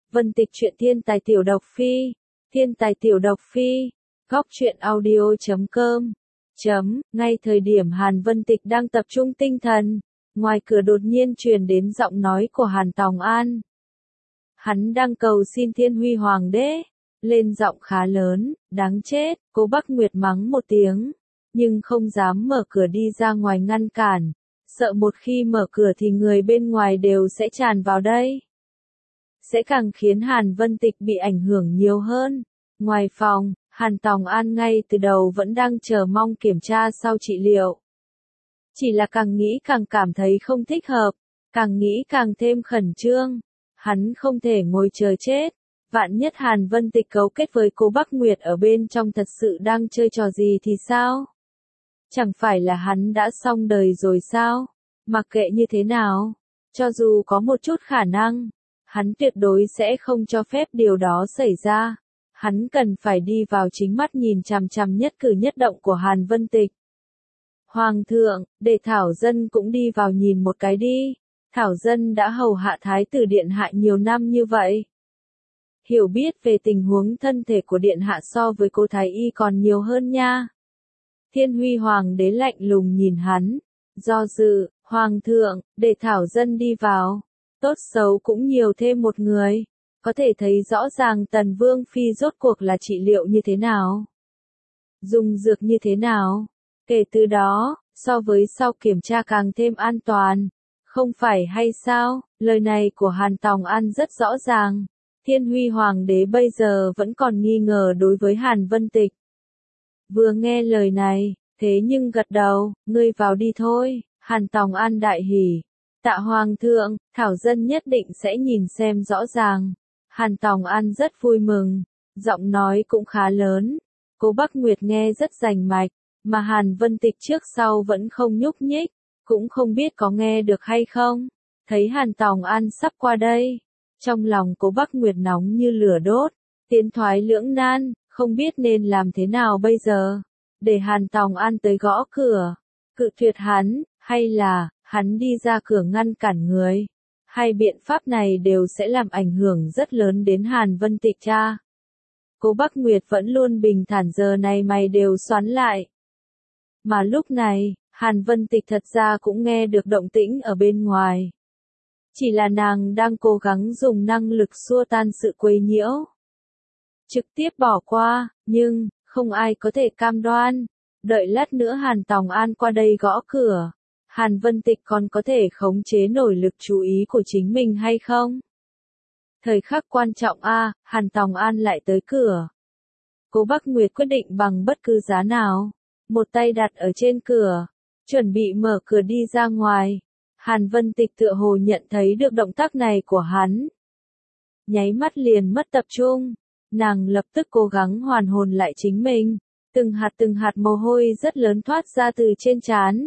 Vân Tịch truyện thiên tài tiểu độc phi. Thiên tài tiểu độc phi. Góc truyện audio.com. Ngay thời điểm Hàn Vân Tịch đang tập trung tinh thần, ngoài cửa đột nhiên truyền đến giọng nói của Hàn Tòng An. Hắn đang cầu xin Thiên Huy Hoàng đế, lên giọng khá lớn, đáng chết, Cố Bắc Nguyệt mắng một tiếng, nhưng không dám mở cửa đi ra ngoài ngăn cản, sợ một khi mở cửa thì người bên ngoài đều sẽ tràn vào đây. Sẽ càng khiến Hàn Vân Tịch bị ảnh hưởng nhiều hơn. Ngoài phòng, Hàn Tòng An ngay từ đầu vẫn đang chờ mong kiểm tra sau trị liệu. Chỉ là càng nghĩ càng cảm thấy không thích hợp, càng nghĩ càng thêm khẩn trương. Hắn không thể ngồi chờ chết. Vạn nhất Hàn Vân Tịch cấu kết với Cố Bắc Nguyệt ở bên trong thật sự đang chơi trò gì thì sao? Chẳng phải là hắn đã xong đời rồi sao? Mặc kệ như thế nào, cho dù có một chút khả năng, hắn tuyệt đối sẽ không cho phép điều đó xảy ra. Hắn cần phải đi vào chính mắt nhìn chằm chằm nhất cử nhất động của Hàn Vân Tịch. Hoàng thượng, để Thảo Dân cũng đi vào nhìn một cái đi. Thảo Dân đã hầu hạ Thái tử Điện Hạ nhiều năm như vậy. Hiểu biết về tình huống thân thể của Điện Hạ so với cô Thái Y còn nhiều hơn nha. Thiên Huy Hoàng đế lạnh lùng nhìn hắn, do dự, Hoàng thượng, để Thảo Dân đi vào. Tốt xấu cũng nhiều thêm một người. Có thể thấy rõ ràng Tần Vương Phi rốt cuộc là trị liệu như thế nào. Dùng dược như thế nào. Kể từ đó, so với sau kiểm tra càng thêm an toàn. Không phải hay sao, lời này của Hàn Tòng An rất rõ ràng. Thiên Huy Hoàng đế bây giờ vẫn còn nghi ngờ đối với Hàn Vân Tịch. Vừa nghe lời này, thế nhưng gật đầu, ngươi vào đi thôi, Hàn Tòng An đại hỉ. Tạ Hoàng thượng, Thảo Dân nhất định sẽ nhìn xem rõ ràng. Hàn Tòng An rất vui mừng, giọng nói cũng khá lớn. Cố Bắc Nguyệt nghe rất rành mạch, mà Hàn Vân Tịch trước sau vẫn không nhúc nhích, cũng không biết có nghe được hay không. Thấy Hàn Tòng An sắp qua đây, trong lòng Cố Bắc Nguyệt nóng như lửa đốt, tiến thoái lưỡng nan, không biết nên làm thế nào bây giờ. Để Hàn Tòng An tới gõ cửa, cự tuyệt hắn, hay là hắn đi ra cửa ngăn cản người. Hai biện pháp này đều sẽ làm ảnh hưởng rất lớn đến Hàn Vân Tịch cha. Cố Bắc Nguyệt vẫn luôn bình thản, giờ này mày đều xoắn lại. Mà lúc này, Hàn Vân Tịch thật ra cũng nghe được động tĩnh ở bên ngoài. Chỉ là nàng đang cố gắng dùng năng lực xua tan sự quấy nhiễu. Trực tiếp bỏ qua, nhưng, không ai có thể cam đoan. Đợi lát nữa Hàn Tòng An qua đây gõ cửa. Hàn Vân Tịch còn có thể khống chế nổi lực chú ý của chính mình hay không? Thời khắc quan trọng Hàn Tòng An lại tới cửa. Cố Bắc Nguyệt quyết định bằng bất cứ giá nào. Một tay đặt ở trên cửa, chuẩn bị mở cửa đi ra ngoài. Hàn Vân Tịch tựa hồ nhận thấy được động tác này của hắn. Nháy mắt liền mất tập trung. Nàng lập tức cố gắng hoàn hồn lại chính mình. Từng hạt mồ hôi rất lớn thoát ra từ trên trán.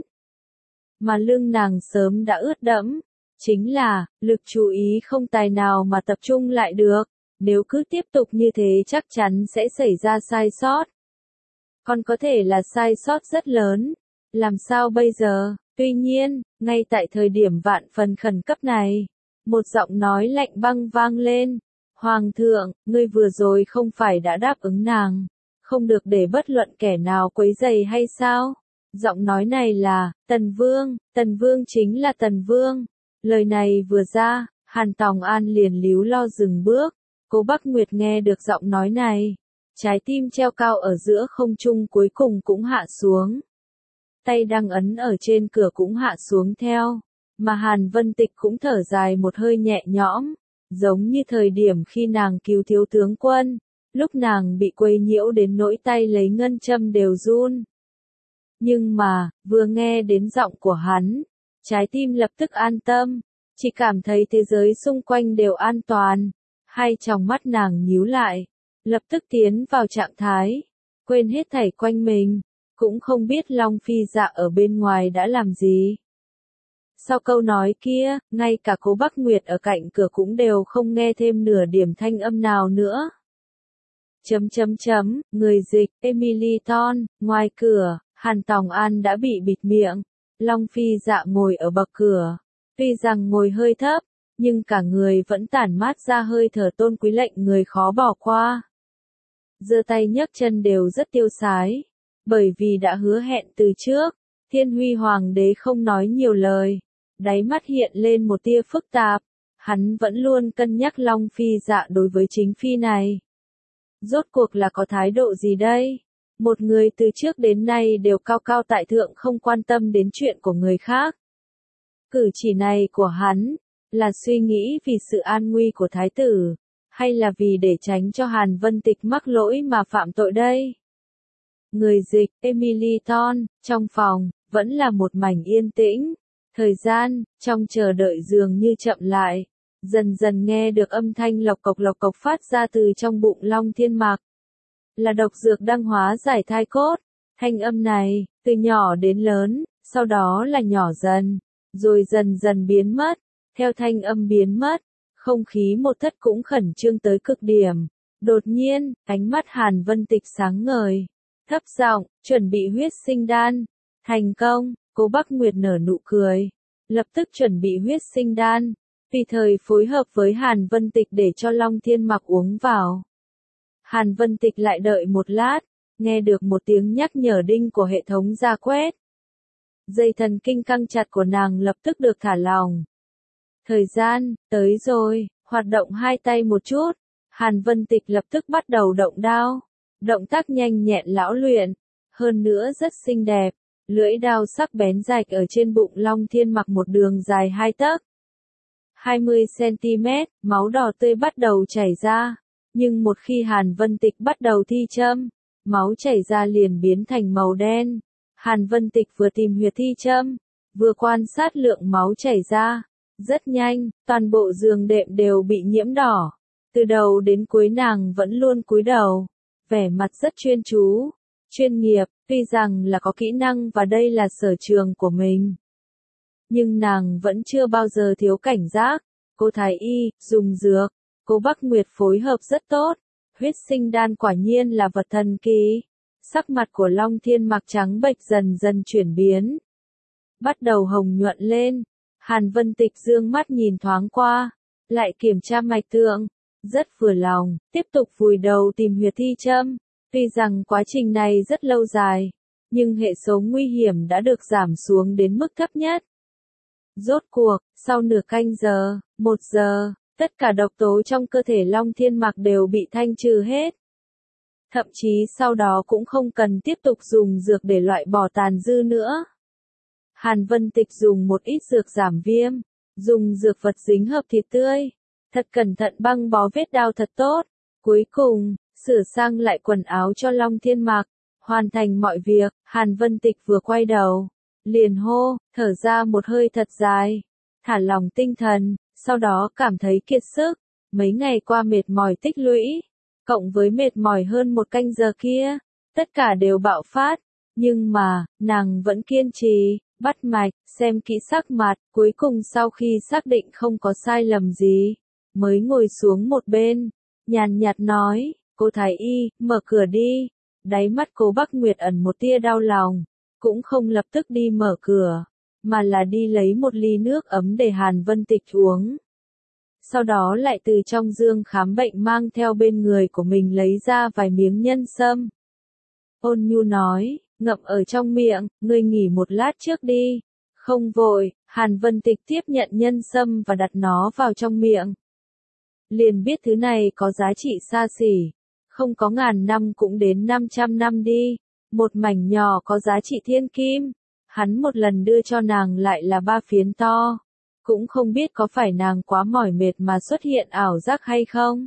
Mà lưng nàng sớm đã ướt đẫm. Chính là, lực chú ý không tài nào mà tập trung lại được. Nếu cứ tiếp tục như thế chắc chắn sẽ xảy ra sai sót. Còn có thể là sai sót rất lớn. Làm sao bây giờ? Tuy nhiên, ngay tại thời điểm vạn phần khẩn cấp này, một giọng nói lạnh băng vang lên. Hoàng thượng, ngươi vừa rồi không phải đã đáp ứng nàng, không được để bất luận kẻ nào quấy rầy hay sao? Giọng nói này là, Tần Vương chính là Tần Vương. Lời này vừa ra, Hàn Tòng An liền líu lo dừng bước. Cố Bắc Nguyệt nghe được giọng nói này. Trái tim treo cao ở giữa không trung cuối cùng cũng hạ xuống. Tay đang ấn ở trên cửa cũng hạ xuống theo. Mà Hàn Vân Tịch cũng thở dài một hơi nhẹ nhõm. Giống như thời điểm khi nàng cứu thiếu tướng quân. Lúc nàng bị quấy nhiễu đến nỗi tay lấy ngân châm đều run. Nhưng mà, vừa nghe đến giọng của hắn, trái tim lập tức an tâm. Chỉ cảm thấy thế giới xung quanh đều an toàn. Hai tròng mắt nàng nhíu lại. Lập tức tiến vào trạng thái. Quên hết thảy quanh mình. Cũng không biết Long Phi Dạ ở bên ngoài đã làm gì. Sau câu nói kia, ngay cả Cố Bắc Nguyệt ở cạnh cửa cũng đều không nghe thêm nửa điểm thanh âm nào nữa. Người dịch, Emily Ton, ngoài cửa, Hàn Tòng An đã bị bịt miệng. Long Phi Dạ ngồi ở bậc cửa. Tuy rằng ngồi hơi thấp, nhưng cả người vẫn tản mát ra hơi thở tôn quý lệnh người khó bỏ qua. Giơ tay nhấc chân đều rất tiêu sái, bởi vì đã hứa hẹn từ trước. Thiên Huy Hoàng đế không nói nhiều lời, đáy mắt hiện lên một tia phức tạp, hắn vẫn luôn cân nhắc Long Phi Dạ đối với chính phi này. Rốt cuộc là có thái độ gì đây? Một người từ trước đến nay đều cao cao tại thượng không quan tâm đến chuyện của người khác. Cử chỉ này của hắn, là suy nghĩ vì sự an nguy của thái tử, hay là vì để tránh cho Hàn Vân Tịch mắc lỗi mà phạm tội đây? Người dịch, Emily Thorne, trong phòng, vẫn là một mảnh yên tĩnh. Thời gian, trong chờ đợi dường như chậm lại. Dần dần nghe được âm thanh lộc cộc phát ra từ trong bụng Long Thiên Mạc. Là độc dược đang hóa giải thai cốt. Thanh âm này, từ nhỏ đến lớn, sau đó là nhỏ dần, rồi dần dần biến mất. Theo thanh âm biến mất, không khí một thất cũng khẩn trương tới cực điểm. Đột nhiên, ánh mắt Hàn Vân Tịch sáng ngời. Thấp giọng, chuẩn bị huyết sinh đan. Thành công, Cố Bắc Nguyệt nở nụ cười. Lập tức chuẩn bị huyết sinh đan. Tùy thời phối hợp với Hàn Vân Tịch để cho Long Thiên Mặc uống vào. Hàn Vân Tịch lại đợi một lát, nghe được một tiếng nhắc nhở đinh của hệ thống ra quét. Dây thần kinh căng chặt của nàng lập tức được thả lỏng. Thời gian, tới rồi, hoạt động hai tay một chút. Hàn Vân Tịch lập tức bắt đầu động đao. Động tác nhanh nhẹn lão luyện, hơn nữa rất xinh đẹp. Lưỡi đao sắc bén rạch ở trên bụng Long Thiên Mặc một đường dài 2 tấc. 20 cm, máu đỏ tươi bắt đầu chảy ra. Nhưng một khi Hàn Vân Tịch bắt đầu thi châm, máu chảy ra liền biến thành màu đen. Hàn Vân Tịch vừa tìm huyệt thi châm, vừa quan sát lượng máu chảy ra. Rất nhanh, toàn bộ giường đệm đều bị nhiễm đỏ. Từ đầu đến cuối nàng vẫn luôn cúi đầu, vẻ mặt rất chuyên chú, chuyên nghiệp, tuy rằng là có kỹ năng và đây là sở trường của mình. Nhưng nàng vẫn chưa bao giờ thiếu cảnh giác. Cô Thái Y, dùng dược, Cố Bắc Nguyệt phối hợp rất tốt. Huyết sinh đan quả nhiên là vật thần kỳ. Sắc mặt của Long Thiên Mặc trắng bệch dần dần chuyển biến. Bắt đầu hồng nhuận lên. Hàn Vân Tịch dương mắt nhìn thoáng qua, lại kiểm tra mạch tượng. Rất vừa lòng, tiếp tục vùi đầu tìm huyệt thi châm. Tuy rằng quá trình này rất lâu dài, nhưng hệ số nguy hiểm đã được giảm xuống đến mức thấp nhất. Rốt cuộc, sau nửa canh giờ, 1 giờ, tất cả độc tố trong cơ thể Long Thiên Mặc đều bị thanh trừ hết. Thậm chí sau đó cũng không cần tiếp tục dùng dược để loại bỏ tàn dư nữa. Hàn Vân Tịch dùng một ít dược giảm viêm, dùng dược vật dính hợp thịt tươi, thật cẩn thận băng bó vết đao thật tốt. Cuối cùng, sửa sang lại quần áo cho Long Thiên Mặc, hoàn thành mọi việc. Hàn Vân Tịch vừa quay đầu, liền hô, thở ra một hơi thật dài, thả lỏng tinh thần, sau đó cảm thấy kiệt sức. Mấy ngày qua mệt mỏi tích lũy, cộng với mệt mỏi hơn 1 canh giờ kia, tất cả đều bạo phát. Nhưng mà, nàng vẫn kiên trì, bắt mạch, xem kỹ sắc mặt, cuối cùng sau khi xác định không có sai lầm gì, mới ngồi xuống một bên, nhàn nhạt nói, cô Thái Y, mở cửa đi. Đáy mắt Cố Bắc Nguyệt ẩn một tia đau lòng, cũng không lập tức đi mở cửa, mà là đi lấy một ly nước ấm để Hàn Vân Tịch uống. Sau đó lại từ trong giường khám bệnh mang theo bên người của mình lấy ra vài miếng nhân sâm. Ôn nhu nói, ngậm ở trong miệng, ngươi nghỉ một lát trước đi. Không vội, Hàn Vân Tịch tiếp nhận nhân sâm và đặt nó vào trong miệng. Liền biết thứ này có giá trị xa xỉ, không có ngàn năm cũng đến 500 năm đi. Một mảnh nhỏ có giá trị thiên kim. Hắn một lần đưa cho nàng lại là 3 phiến to. Cũng không biết có phải nàng quá mỏi mệt mà xuất hiện ảo giác hay không.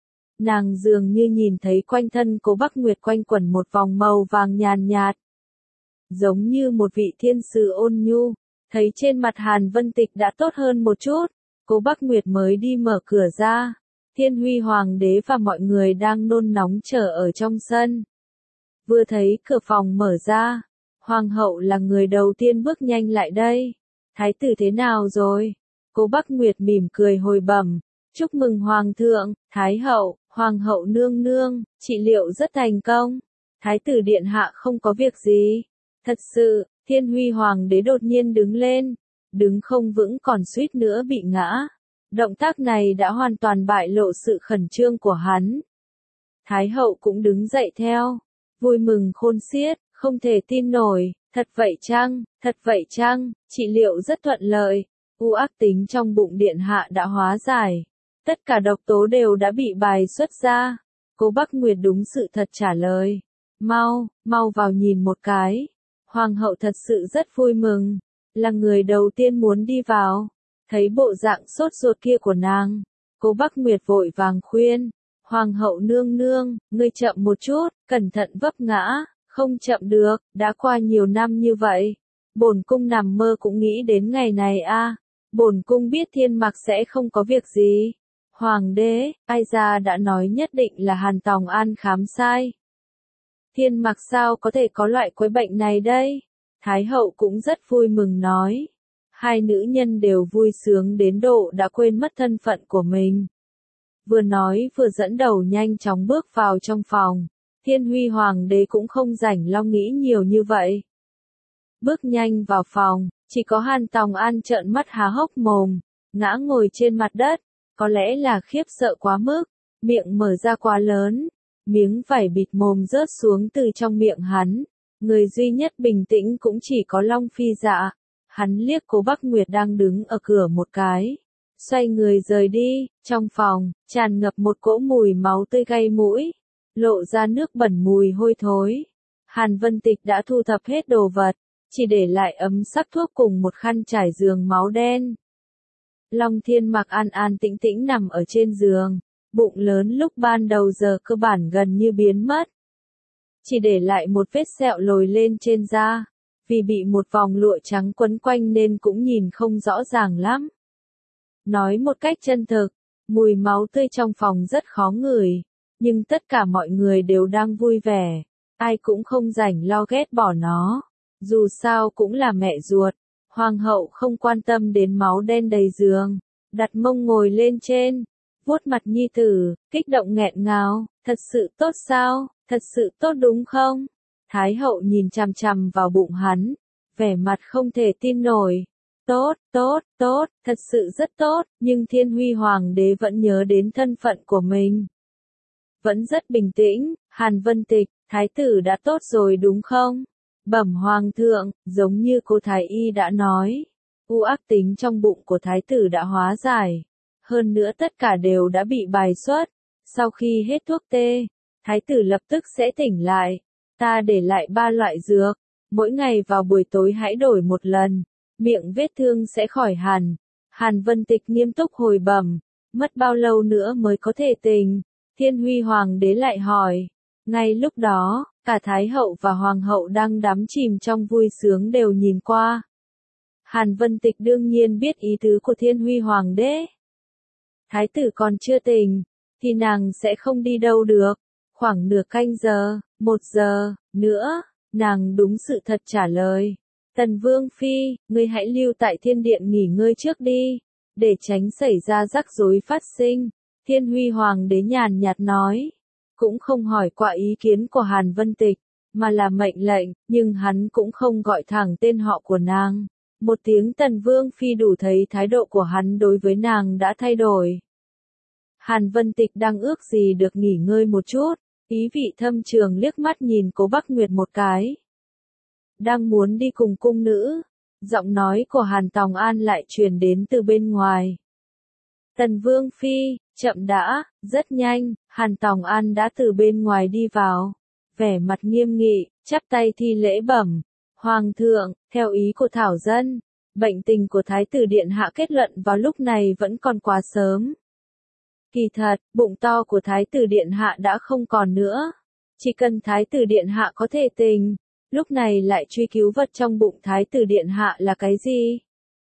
Nàng dường như nhìn thấy quanh thân Cố Bắc Nguyệt quanh quẩn một vòng màu vàng nhàn nhạt. Giống như một vị thiên sứ ôn nhu. Thấy trên mặt Hàn Vân Tịch đã tốt hơn một chút, Cố Bắc Nguyệt mới đi mở cửa ra. Thiên Huy Hoàng đế và mọi người đang nôn nóng chờ ở trong sân. Vừa thấy cửa phòng mở ra, Hoàng hậu là người đầu tiên bước nhanh lại đây. Thái tử thế nào rồi? Cố Bắc Nguyệt mỉm cười hồi bẩm, chúc mừng Hoàng thượng, Thái hậu, Hoàng hậu nương nương, trị liệu rất thành công. Thái tử điện hạ không có việc gì. Thật sự, Thiên Huy Hoàng đế đột nhiên đứng lên, đứng không vững còn suýt nữa bị ngã. Động tác này đã hoàn toàn bại lộ sự khẩn trương của hắn. Thái hậu cũng đứng dậy theo, vui mừng khôn xiết, không thể tin nổi, thật vậy chăng, trị liệu rất thuận lợi, u ác tính trong bụng điện hạ đã hóa giải, tất cả độc tố đều đã bị bài xuất ra. Cố Bắc Nguyệt đúng sự thật trả lời, mau vào nhìn một cái. Hoàng hậu thật sự rất vui mừng, là người đầu tiên muốn đi vào. Thấy bộ dạng sốt ruột kia của nàng, Cố Bắc Nguyệt vội vàng khuyên, Hoàng hậu nương nương, ngươi chậm một chút, cẩn thận vấp ngã, không chậm được, đã qua nhiều năm như vậy. Bổn cung nằm mơ cũng nghĩ đến ngày này a. Bổn cung biết Thiên Mặc sẽ không có việc gì. Hoàng đế, ai ra đã nói nhất định là Hàn Tòng An khám sai. Thiên Mặc sao có thể có loại quái bệnh này đây? Thái hậu cũng rất vui mừng nói. Hai nữ nhân đều vui sướng đến độ đã quên mất thân phận của mình. Vừa nói vừa dẫn đầu nhanh chóng bước vào trong phòng. Thiên Huy Hoàng đế cũng không rảnh lo nghĩ nhiều như vậy. Bước nhanh vào phòng, chỉ có Hàn Tòng An trợn mắt há hốc mồm, ngã ngồi trên mặt đất, có lẽ là khiếp sợ quá mức, miệng mở ra quá lớn, miếng vải bịt mồm rớt xuống từ trong miệng hắn. Người duy nhất bình tĩnh cũng chỉ có Long Phi Dạ. Hắn liếc Cố Bắc Nguyệt đang đứng ở cửa một cái, xoay người rời đi. Trong phòng, tràn ngập một cỗ mùi máu tươi gây mũi, lộ ra nước bẩn mùi hôi thối. Hàn Vân Tịch đã thu thập hết đồ vật, chỉ để lại ấm sắc thuốc cùng một khăn trải giường máu đen. Long Thiên Mặc an an tĩnh tĩnh nằm ở trên giường, bụng lớn lúc ban đầu giờ cơ bản gần như biến mất. Chỉ để lại một vết sẹo lồi lên trên da, vì bị một vòng lụa trắng quấn quanh nên cũng nhìn không rõ ràng lắm. Nói một cách chân thực, mùi máu tươi trong phòng rất khó ngửi, nhưng tất cả mọi người đều đang vui vẻ, ai cũng không rảnh lo ghét bỏ nó. Dù sao cũng là mẹ ruột, hoàng hậu không quan tâm đến máu đen đầy giường, đặt mông ngồi lên trên, vuốt mặt nhi tử, kích động nghẹn ngào, thật sự tốt sao, thật sự tốt đúng không? Thái hậu nhìn chằm chằm vào bụng hắn, vẻ mặt không thể tin nổi. Tốt, thật sự rất tốt, nhưng Thiên Huy Hoàng đế vẫn nhớ đến thân phận của mình. Vẫn rất bình tĩnh, Hàn Vân Tịch, thái tử đã tốt rồi đúng không? Bẩm hoàng thượng, giống như cô thái y đã nói, u ác tính trong bụng của thái tử đã hóa giải. Hơn nữa tất cả đều đã bị bài xuất. Sau khi hết thuốc tê, thái tử lập tức sẽ tỉnh lại. Ta để lại 3 loại dược, mỗi ngày vào buổi tối hãy đổi một lần, miệng vết thương sẽ khỏi hẳn. Hàn Vân Tịch nghiêm túc hồi bẩm, mất bao lâu nữa mới có thể tỉnh? Thiên Huy Hoàng đế lại hỏi. Ngay lúc đó, cả Thái hậu và Hoàng hậu đang đắm chìm trong vui sướng đều nhìn qua. Hàn Vân Tịch đương nhiên biết ý tứ của Thiên Huy Hoàng đế. Thái tử còn chưa tỉnh, thì nàng sẽ không đi đâu được. Khoảng nửa canh giờ, 1 giờ, nữa, nàng đúng sự thật trả lời. Tần Vương Phi, ngươi hãy lưu tại Thiên Điện nghỉ ngơi trước đi, để tránh xảy ra rắc rối phát sinh. Thiên Huy Hoàng đế nhàn nhạt nói, cũng không hỏi qua ý kiến của Hàn Vân Tịch, mà là mệnh lệnh, nhưng hắn cũng không gọi thẳng tên họ của nàng. Một tiếng Tần Vương Phi đủ thấy thái độ của hắn đối với nàng đã thay đổi. Hàn Vân Tịch đang ước gì được nghỉ ngơi một chút, ý vị thâm trường liếc mắt nhìn Cố Bắc Nguyệt một cái. Đang muốn đi cùng cung nữ, giọng nói của Hàn Tòng An lại truyền đến từ bên ngoài. Tần Vương Phi, chậm đã, rất nhanh, Hàn Tòng An đã từ bên ngoài đi vào, vẻ mặt nghiêm nghị, chắp tay thi lễ bẩm. Hoàng thượng, theo ý của Thảo Dân, bệnh tình của Thái tử Điện Hạ kết luận vào lúc này vẫn còn quá sớm. Kỳ thật, bụng to của Thái tử Điện Hạ đã không còn nữa. Chỉ cần Thái tử Điện Hạ có thể tỉnh, lúc này lại truy cứu vật trong bụng Thái tử Điện Hạ là cái gì?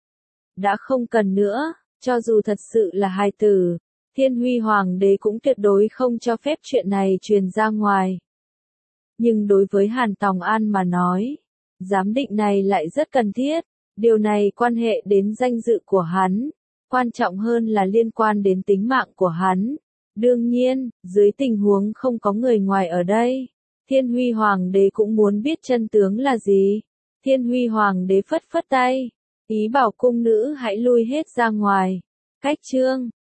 Đã không cần nữa, cho dù thật sự là hài tử, Thiên Huy Hoàng đế cũng tuyệt đối không cho phép chuyện này truyền ra ngoài. Nhưng đối với Hàn Tòng An mà nói, giám định này lại rất cần thiết, điều này quan hệ đến danh dự của hắn, quan trọng hơn là liên quan đến tính mạng của hắn. Đương nhiên, dưới tình huống không có người ngoài ở đây, Thiên Huy Hoàng đế cũng muốn biết chân tướng là gì. Thiên Huy Hoàng đế phất phất tay, ý bảo cung nữ hãy lui hết ra ngoài. Cách chương